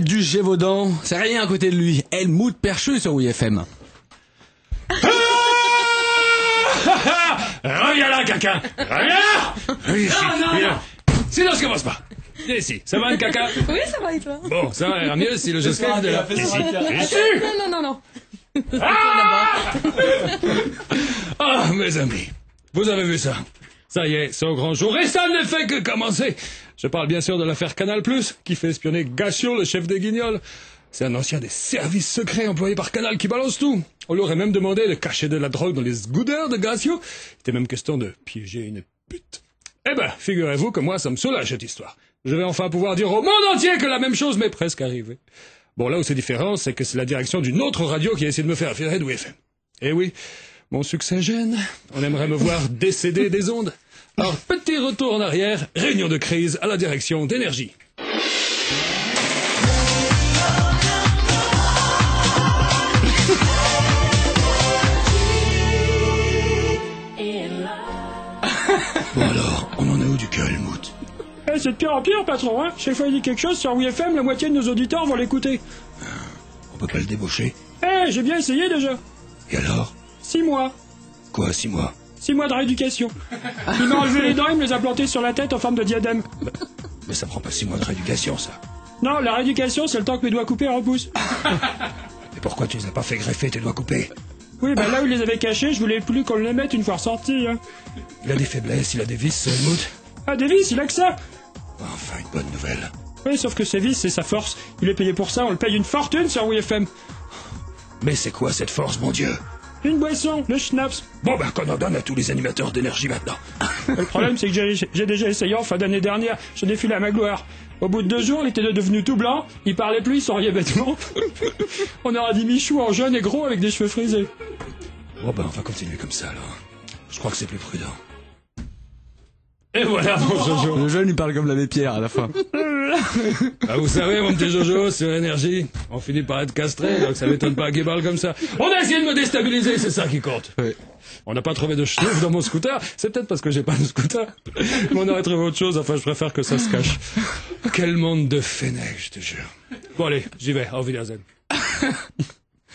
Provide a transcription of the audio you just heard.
du Gévaudan, c'est rien à côté de lui. Helmut Perchu sur WFM. Reviens là, caca. Reviens. Silence, commence pas. Viens ici. Ça va, le caca? Oui, ça va et toi? Bon, ça va mieux si le geste est là. Ici. Non. Ah, mes amis, vous avez vu ça? Ça y est, c'est au grand jour, et ça ne fait que commencer. Je parle bien sûr de l'affaire Canal+, qui fait espionner Gassio, le chef des Guignols. C'est un ancien des services secrets employé par Canal qui balance tout. On lui aurait même demandé de cacher de la drogue dans les sgouders de Gassio. Il était même question de piéger une pute. Eh ben, figurez-vous que moi, ça me soulage cette histoire. Je vais enfin pouvoir dire au monde entier que la même chose m'est presque arrivée. Bon, là où c'est différent, c'est que c'est la direction d'une autre radio qui a essayé de me faire virer de WFM. Eh oui, mon succès gêne. On aimerait me voir décéder des ondes. Alors, petit retour en arrière, réunion de crise à la direction d'énergie. Bon alors, on en est où du cas, Helmut? C'est de pire en pire, patron, hein. Chaque fois qu'il dit quelque chose sur WFM, la moitié de nos auditeurs vont l'écouter. On peut pas le débaucher? J'ai bien essayé déjà. Et alors? 6 mois. Quoi, 6 mois? 6 mois de rééducation. Il m'a enlevé les dents, il me les a plantées sur la tête en forme de diadème. Mais ça prend pas 6 mois de rééducation, ça. Non, la rééducation, c'est le temps que mes doigts coupés repoussent. Et pourquoi tu les as pas fait greffer tes doigts coupés? Oui, là où il les avait cachés, je voulais plus qu'on les mette une fois ressortis, hein. Il a des faiblesses, il a des vices, Helmut. Ah, des vis, il a que ça. Enfin, une bonne nouvelle. Oui, sauf que ses vices, c'est sa force. Il est payé pour ça, on le paye une fortune sur WFM. Mais c'est quoi cette force, mon Dieu? Une boisson, le schnapps. Bon, qu'on en donne à tous les animateurs d'énergie maintenant. Le problème, c'est que j'ai déjà essayé en fin d'année dernière. Je défilais à ma gloire. Au bout de 2 jours, il était devenu tout blanc. Il parlait plus, il souriait bêtement. On aurait dit Michou en jeune et gros avec des cheveux frisés. Bon, on va continuer comme ça, alors. Je crois que c'est plus prudent. Et voilà, mon Jojo. Le jeune, il parle comme l'abbé Pierre à la fin. Bah, vous savez, mon petit Jojo, sur énergie, on finit par être castré, donc ça m'étonne pas qu'il parle comme ça. On a essayé de me déstabiliser, c'est ça qui compte. Oui. On n'a pas trouvé de schnouf dans mon scooter. C'est peut-être parce que j'ai pas de scooter. Mais on aurait trouvé autre chose, enfin, je préfère que ça se cache. Quel monde de fenêtres, je te jure. Bon, allez, j'y vais. Auf Wiedersehen.